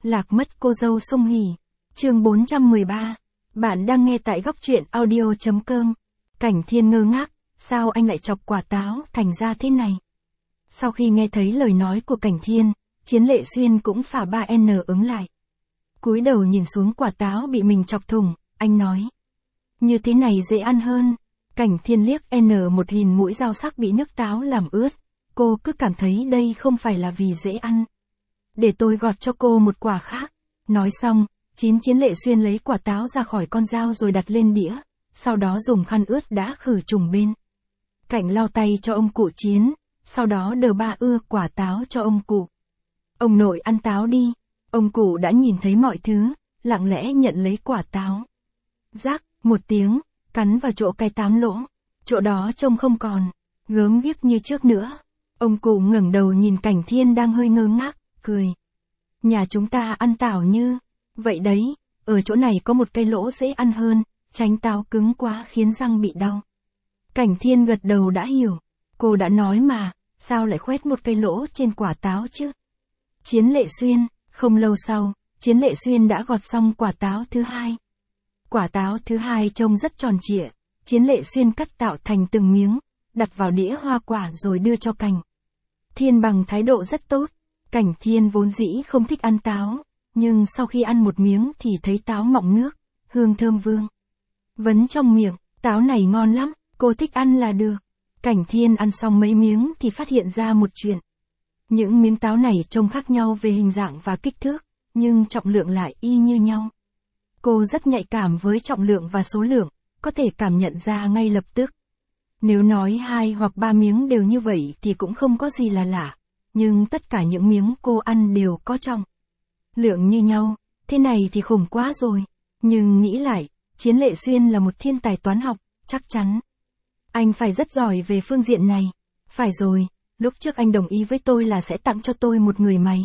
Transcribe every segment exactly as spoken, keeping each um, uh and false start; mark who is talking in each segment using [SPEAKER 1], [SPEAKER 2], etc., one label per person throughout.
[SPEAKER 1] Lạc mất cô dâu sung hỉ. Chương bốn trăm mười ba. Bạn đang nghe tại góc truyện audio chấm com. Cảnh Thiên ngơ ngác, sao anh lại chọc quả táo thành ra thế này? Sau khi nghe thấy lời nói của Cảnh Thiên, Chiến Lệ Xuyên cũng phả ba n ứng lại. Cúi đầu nhìn xuống quả táo bị mình chọc thủng, anh nói. Như thế này dễ ăn hơn. Cảnh Thiên liếc n một hình mũi dao sắc bị nước táo làm ướt. Cô cứ cảm thấy đây không phải là vì dễ ăn. Để tôi gọt cho cô một quả khác. Nói xong, Chín Chiến Lệ Xuyên lấy quả táo ra khỏi con dao rồi đặt lên đĩa, sau đó dùng khăn ướt đã khử trùng bên. Cảnh lau tay cho ông cụ Chiến, sau đó đờ ba ưa quả táo cho ông cụ. Ông nội ăn táo đi. Ông cụ đã nhìn thấy mọi thứ, lặng lẽ nhận lấy quả táo. Rác, một tiếng, cắn vào chỗ cái tám lỗ. Chỗ đó trông không còn gớm ghiếc như trước nữa. Ông cụ ngẩng đầu nhìn Cảnh Thiên đang hơi ngơ ngác, cười. Nhà chúng ta ăn táo như vậy đấy, ở chỗ này có một cây lỗ dễ ăn hơn, tránh táo cứng quá khiến răng bị đau. Cảnh Thiên gật đầu đã hiểu. Cô đã nói mà, sao lại khoét một cây lỗ trên quả táo chứ? Chiến Lệ Xuyên. Không lâu sau, Chiến Lệ Xuyên đã gọt xong quả táo thứ hai. Quả táo thứ hai trông rất tròn trịa, Chiến Lệ Xuyên cắt tạo thành từng miếng, đặt vào đĩa hoa quả rồi đưa cho Cảnh Thiên bằng thái độ rất tốt. Cảnh Thiên vốn dĩ không thích ăn táo, nhưng sau khi ăn một miếng thì thấy táo mọng nước, hương thơm vương vấn trong miệng, táo này ngon lắm, cô thích ăn là được. Cảnh Thiên ăn xong mấy miếng thì phát hiện ra một chuyện. Những miếng táo này trông khác nhau về hình dạng và kích thước, nhưng trọng lượng lại y như nhau. Cô rất nhạy cảm với trọng lượng và số lượng, có thể cảm nhận ra ngay lập tức. Nếu nói hai hoặc ba miếng đều như vậy thì cũng không có gì là lạ, nhưng tất cả những miếng cô ăn đều có trọng lượng như nhau, thế này thì khủng quá rồi. Nhưng nghĩ lại, Chiến Lệ Xuyên là một thiên tài toán học, chắc chắn anh phải rất giỏi về phương diện này. Phải rồi, lúc trước anh đồng ý với tôi là sẽ tặng cho tôi một người máy.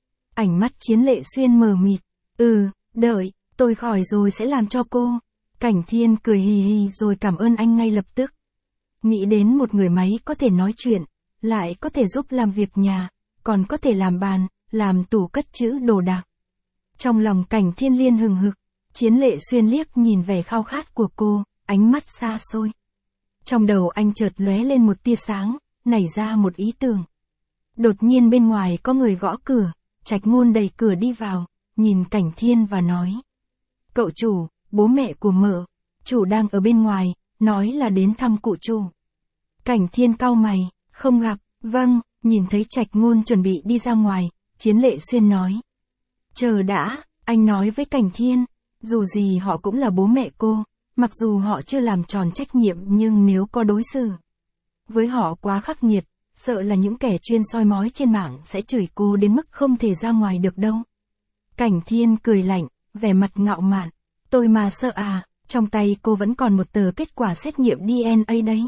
[SPEAKER 1] Ánh mắt Chiến Lệ Xuyên mờ mịt. Ừ, đợi, tôi khỏi rồi sẽ làm cho cô. Cảnh Thiên cười hì hì rồi cảm ơn anh ngay lập tức. Nghĩ đến một người máy có thể nói chuyện, lại có thể giúp làm việc nhà, còn có thể làm bàn, làm tủ cất trữ đồ đạc. Trong lòng Cảnh Thiên liên hừng hực, Chiến Lệ Xuyên liếc nhìn vẻ khao khát của cô, ánh mắt xa xôi. Trong đầu anh chợt lóe lên một tia sáng, nảy ra một ý tưởng. Đột nhiên bên ngoài có người gõ cửa, Trạch Ngôn đẩy cửa đi vào, nhìn Cảnh Thiên và nói. Cậu chủ, bố mẹ của mợ, chủ đang ở bên ngoài, nói là đến thăm cụ chủ. Cảnh Thiên cau mày, không gặp, vâng, nhìn thấy Trạch Ngôn chuẩn bị đi ra ngoài, Chiến Lệ Xuyên nói. Chờ đã, anh nói với Cảnh Thiên, dù gì họ cũng là bố mẹ cô, mặc dù họ chưa làm tròn trách nhiệm nhưng nếu có đối xử với họ quá khắc nghiệt, sợ là những kẻ chuyên soi mói trên mạng sẽ chửi cô đến mức không thể ra ngoài được đâu. Cảnh Thiên cười lạnh, vẻ mặt ngạo mạn. Tôi mà sợ à, trong tay cô vẫn còn một tờ kết quả xét nghiệm đê en a đấy.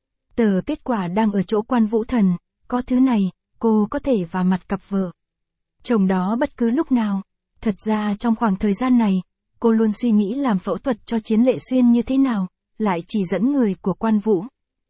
[SPEAKER 1] Tờ kết quả đang ở chỗ Quan Vũ Thần, có thứ này, cô có thể vào mặt cặp vợ chồng đó bất cứ lúc nào. Thật ra trong khoảng thời gian này, cô luôn suy nghĩ làm phẫu thuật cho Chiến Lệ Xuyên như thế nào, lại chỉ dẫn người của Quan Vũ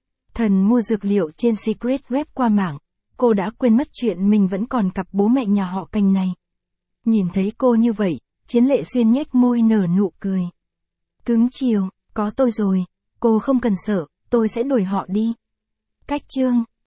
[SPEAKER 1] Thần mua dược liệu trên Secret Web qua mạng. Cô đã quên mất chuyện mình vẫn còn cặp bố mẹ nhà họ Cảnh này. Nhìn thấy cô như vậy, Chiến Lệ Xuyên nhếch môi nở nụ cười. Cứng chiều, có tôi rồi, cô không cần sợ, tôi sẽ đuổi họ đi. Cách chương